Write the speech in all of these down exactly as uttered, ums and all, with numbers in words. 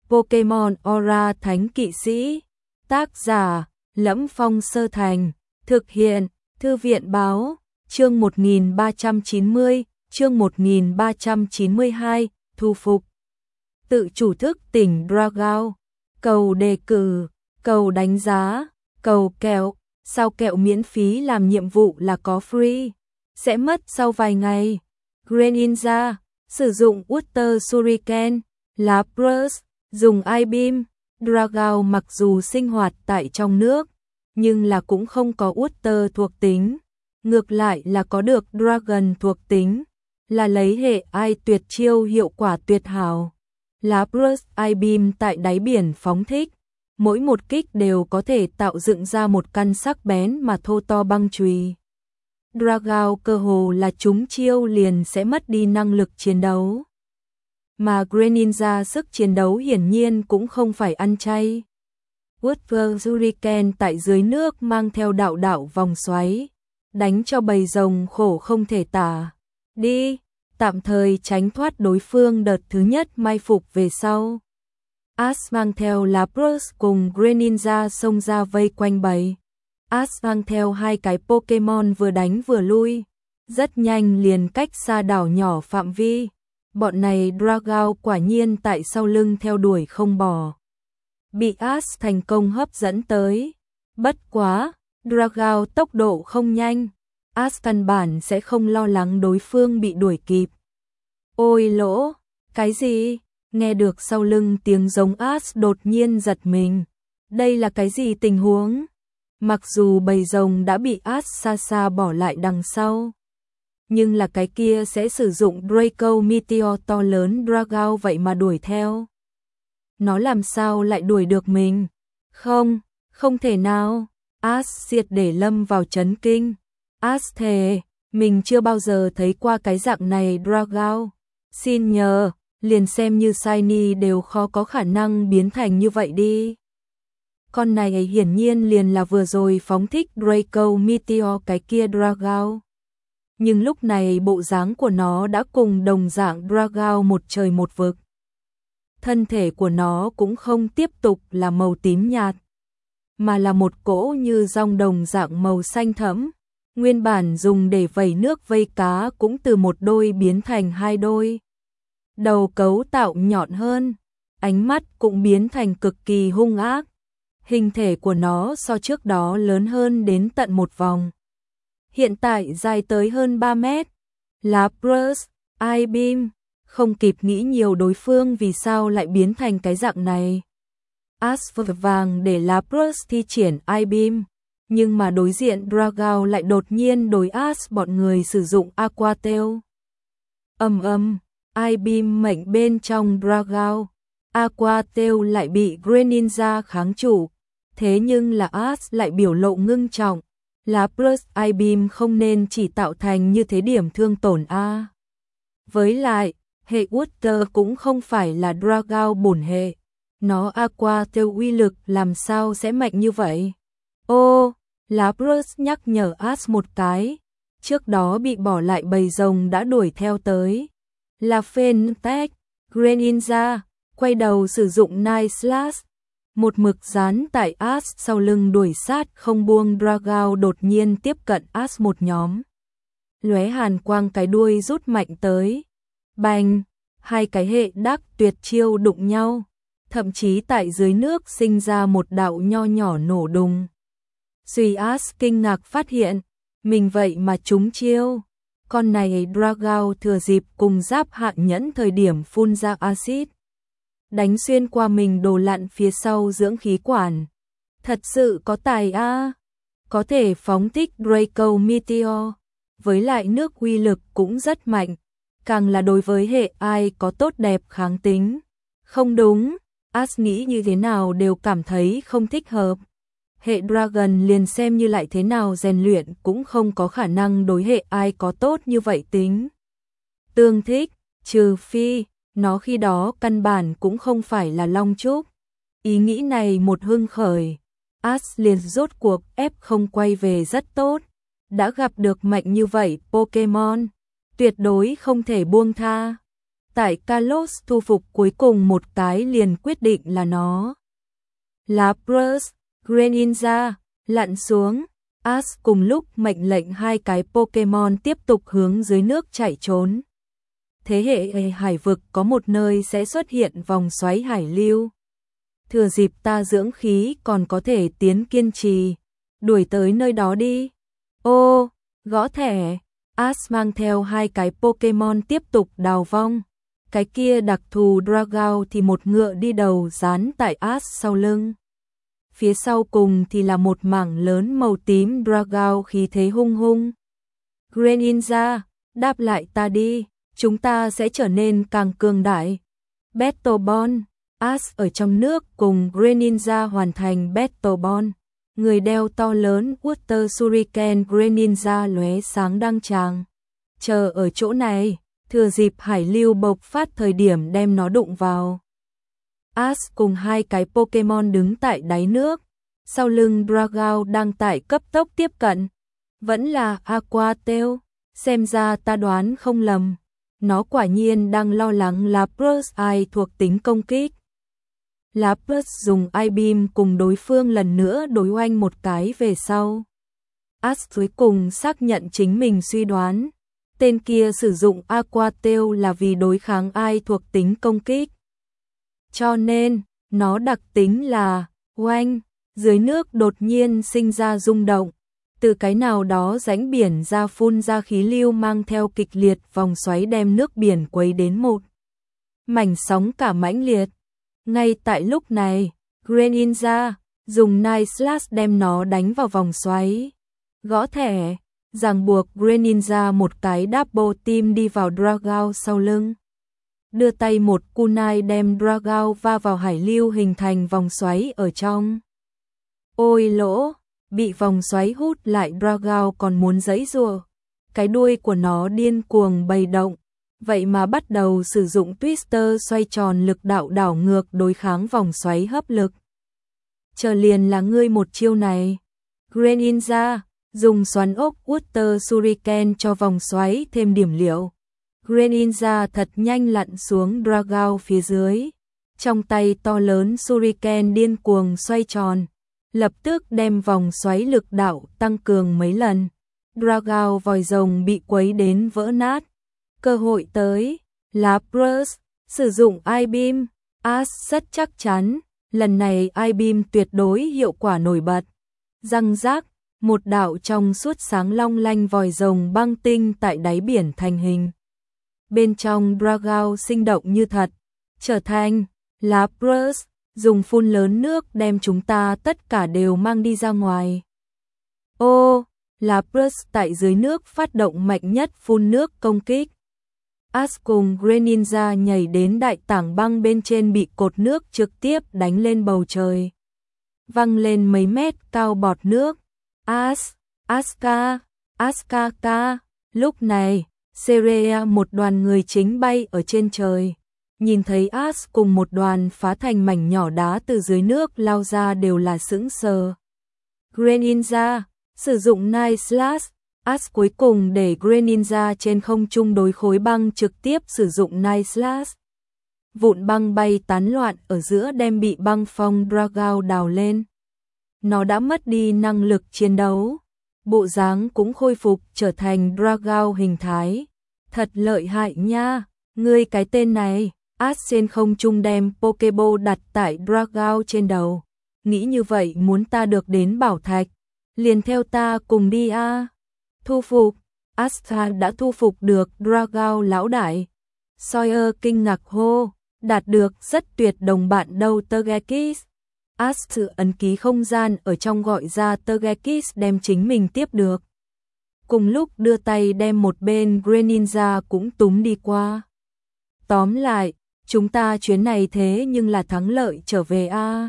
Pokemon Aura Thánh Kỵ Sĩ. Tác giả: Lẫm Phong Sơ Thành. Thực hiện: Thư viện Báo. Chương một nghìn ba trăm chín mươi, chương một nghìn ba trăm chín mươi hai, thu phục. Tự chủ thức tỉnh Dragao. Cầu đề cử, cầu đánh giá, cầu kẹo. Sao kẹo miễn phí làm nhiệm vụ là có free, sẽ mất sau vài ngày. Greninja, sử dụng Water Shuriken. Lapras, dùng Ice Beam. Dragao mặc dù sinh hoạt tại trong nước, nhưng là cũng không có Water thuộc tính. Ngược lại là có được Dragon thuộc tính, là lấy hệ Ice tuyệt chiêu hiệu quả tuyệt hảo. Lapras Ice Beam tại đáy biển phóng thích, mỗi một kích đều có thể tạo dựng ra một căn sắc bén mà thô to băng chùy. Dragao cơ hồ là trúng chiêu liền sẽ mất đi năng lực chiến đấu. Mà Greninja sức chiến đấu hiển nhiên cũng không phải ăn chay. Water Shuriken tại dưới nước mang theo đạo đạo vòng xoáy, đánh cho bầy rồng khổ không thể tả. Đi, tạm thời tránh thoát đối phương đợt thứ nhất mai phục về sau. Ash mang theo Lapras cùng Greninja xông ra vây quanh bầy. Ash mang theo hai cái Pokemon vừa đánh vừa lui, rất nhanh liền cách xa đảo nhỏ phạm vi. Bọn này Dragao quả nhiên tại sau lưng theo đuổi không bỏ, bị Ash thành công hấp dẫn tới. Bất quá, Dragao tốc độ không nhanh, Ash căn bản sẽ không lo lắng đối phương bị đuổi kịp. Ôi lỗ, cái gì? Nghe được sau lưng tiếng giống Ash đột nhiên giật mình. Đây là cái gì tình huống? Mặc dù bầy rồng đã bị Ash xa xa bỏ lại đằng sau, nhưng là cái kia sẽ sử dụng Draco Meteor to lớn Dragao vậy mà đuổi theo. Nó làm sao lại đuổi được mình? Không, không thể nào. Ash triệt để lâm vào chấn kinh. Ash thề, mình chưa bao giờ thấy qua cái dạng này Dragao. Xin nhờ, liền xem như Shiny đều khó có khả năng biến thành như vậy đi. Con này hiển nhiên liền là vừa rồi phóng thích Draco Meteor cái kia Dragao. Nhưng lúc này bộ dáng của nó đã cùng đồng dạng Dragao một trời một vực. Thân thể của nó cũng không tiếp tục là màu tím nhạt, mà là một cỗ như dòng đồng dạng màu xanh thẫm. Nguyên bản dùng để vẩy nước vây cá cũng từ một đôi biến thành hai đôi. Đầu cấu tạo nhọn hơn, ánh mắt cũng biến thành cực kỳ hung ác. Hình thể của nó so trước đó lớn hơn đến tận một vòng. Hiện tại dài tới hơn ba mét. Lapras, Ice Beam, không kịp nghĩ nhiều đối phương vì sao lại biến thành cái dạng này. Ash vội vàng để Lapras thi triển Ice Beam, nhưng mà đối diện Dragao lại đột nhiên đối Ash bọn người sử dụng Aqua Tail. Ầm ầm, Ice Beam mệnh bên trong Dragao, Aqua Tail lại bị Greninja kháng trụ. Thế nhưng là Ash lại biểu lộ ngưng trọng. Lapras Ice Beam không nên chỉ tạo thành như thế điểm thương tổn a. Với lại, hệ Water cũng không phải là Dragao bổn hệ. Nó Aqua Tail uy lực làm sao sẽ mạnh như vậy? Ô, Lapras nhắc nhở Ash một cái. Trước đó bị bỏ lại bầy rồng đã đuổi theo tới. Là Fentech, Greninja, quay đầu sử dụng Night Slash. Một mực dán tại Ash sau lưng đuổi sát không buông Dragao đột nhiên tiếp cận Ash một nhóm. Lóe hàn quang cái đuôi rút mạnh tới. Bành, hai cái hệ đắc tuyệt chiêu đụng nhau. Thậm chí tại dưới nước sinh ra một đạo nho nhỏ nổ đùng. Duy Ash kinh ngạc phát hiện, mình vậy mà trúng chiêu. Con này Dragao thừa dịp cùng giáp hạn nhẫn thời điểm phun ra axit, đánh xuyên qua mình đồ lặn phía sau dưỡng khí quản. Thật sự có tài a, à. Có thể phóng thích Draco Meteor, với lại nước uy lực cũng rất mạnh, càng là đối với hệ ai có tốt đẹp kháng tính. Không đúng, Ash nghĩ như thế nào đều cảm thấy không thích hợp. Hệ Dragon liền xem như lại thế nào rèn luyện cũng không có khả năng đối hệ ai có tốt như vậy tính. Tương thích, trừ phi nó khi đó căn bản cũng không phải là Long Trúc. Ý nghĩ này một hưng khởi, Ash liền rốt cuộc ép không quay về rất tốt. Đã gặp được mạnh như vậy Pokemon, tuyệt đối không thể buông tha. Tại Kalos thu phục cuối cùng một cái liền quyết định là nó. Lapras, Greninja, lặn xuống. Ash cùng lúc mệnh lệnh hai cái Pokémon tiếp tục hướng dưới nước chạy trốn. Thế hệ hải vực có một nơi sẽ xuất hiện vòng xoáy hải lưu. Thừa dịp ta dưỡng khí còn có thể tiến kiên trì. Đuổi tới nơi đó đi. Ô, gõ thẻ. Ash mang theo hai cái Pokémon tiếp tục đào vong. Cái kia đặc thù Dragao thì một ngựa đi đầu dán tại Ash sau lưng. Phía sau cùng thì là một mảng lớn màu tím Dragao khí thế hung hung. Greninja, đáp lại ta đi, chúng ta sẽ trở nên càng cường đại. Battle Bond, Ash ở trong nước cùng Greninja hoàn thành Battle Bond. Người đeo to lớn Water Shuriken Greninja lóe sáng đăng tràng. Chờ ở chỗ này, thừa dịp hải lưu bộc phát thời điểm đem nó đụng vào. Ash cùng hai cái Pokémon đứng tại đáy nước, sau lưng Dragao đang tại cấp tốc tiếp cận. Vẫn là Aqua Tail, xem ra ta đoán không lầm. Nó quả nhiên đang lo lắng Lapras ai thuộc tính công kích. Lapras dùng I-Beam cùng đối phương lần nữa đối oanh một cái về sau. Ash cuối cùng xác nhận chính mình suy đoán. Tên kia sử dụng Aqua Tail là vì đối kháng ai thuộc tính công kích. Cho nên, nó đặc tính là oanh, dưới nước đột nhiên sinh ra rung động. Từ cái nào đó rãnh biển ra phun ra khí lưu mang theo kịch liệt vòng xoáy đem nước biển quấy đến một mảnh sóng cả mãnh liệt. Ngay tại lúc này, Greninja dùng Night Slash đem nó đánh vào vòng xoáy. Gõ thẻ, ràng buộc Greninja một cái double team đi vào Dragao sau lưng. Đưa tay một kunai đem Dragao va vào hải lưu hình thành vòng xoáy ở trong. Ôi lỗ, bị vòng xoáy hút lại Dragao còn muốn giãy giụa. Cái đuôi của nó điên cuồng bày động, vậy mà bắt đầu sử dụng Twister xoay tròn lực đạo đảo ngược đối kháng vòng xoáy hấp lực. Chờ liền là ngươi một chiêu này. Greninja dùng xoắn ốc Water Shuriken cho vòng xoáy thêm điểm liệu. Greninja thật nhanh lặn xuống Dragao phía dưới. Trong tay to lớn Shuriken điên cuồng xoay tròn, lập tức đem vòng xoáy lực đạo tăng cường mấy lần. Dragao vòi rồng bị quấy đến vỡ nát. Cơ hội tới, Lapras sử dụng I-Beam. Ash rất chắc chắn, lần này I-Beam tuyệt đối hiệu quả nổi bật. Răng rác, một đạo trong suốt sáng long lanh vòi rồng băng tinh tại đáy biển thành hình. Bên trong Dragao sinh động như thật, trở thành Lapras, dùng phun lớn nước đem chúng ta tất cả đều mang đi ra ngoài. Ô, Lapras tại dưới nước phát động mạnh nhất phun nước công kích. Ash cùng Greninja nhảy đến đại tảng băng bên trên bị cột nước trực tiếp đánh lên bầu trời. Văng lên mấy mét cao bọt nước. Ash, Aska, Askaka, lúc này, Serea một đoàn người chính bay ở trên trời. Nhìn thấy Ash cùng một đoàn phá thành mảnh nhỏ đá từ dưới nước lao ra đều là sững sờ. Greninja sử dụng Night Slash. Ash cuối cùng để Greninja trên không trung đối khối băng trực tiếp sử dụng Night Slash. Vụn băng bay tán loạn ở giữa đem bị băng phong Dragao đào lên. Nó đã mất đi năng lực chiến đấu. Bộ dáng cũng khôi phục trở thành Dragao hình thái. Thật lợi hại nha, ngươi cái tên này. Ash trên không trung đem Pokeball đặt tại Dragao trên đầu. Nghĩ như vậy muốn ta được đến bảo thạch. Liền theo ta cùng đi a. À. Thu phục, Asta đã thu phục được Dragao lão đại. Sawyer kinh ngạc hô, đạt được rất tuyệt đồng bạn đâu Togekiss. Ash sự ấn ký không gian ở trong gọi ra Togekiss đem chính mình tiếp được. Cùng lúc đưa tay đem một bên Greninja cũng túm đi qua. Tóm lại, chúng ta chuyến này thế nhưng là thắng lợi trở về a. À.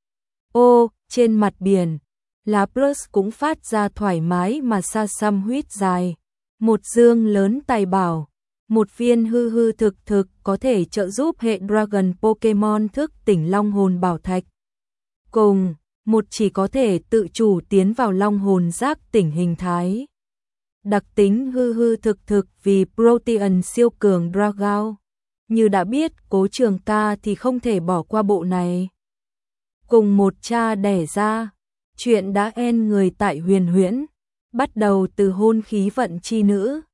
Ô, trên mặt biển, Lapras cũng phát ra thoải mái mà xa xăm huýt dài. Một dương lớn tài bảo, một viên hư hư thực thực có thể trợ giúp hệ Dragon Pokemon thức tỉnh Long Hồn Bảo Thạch. Cùng, một chỉ có thể tự chủ tiến vào Long Hồn giác tỉnh hình thái. Đặc tính hư hư thực thực vì Protean siêu cường Dragao. như đã biết Cố Trường ca thì không thể bỏ qua bộ này. Cùng một cha đẻ ra, chuyện đã en người tại Huyền Huyễn, bắt đầu từ hôn khí vận chi nữ,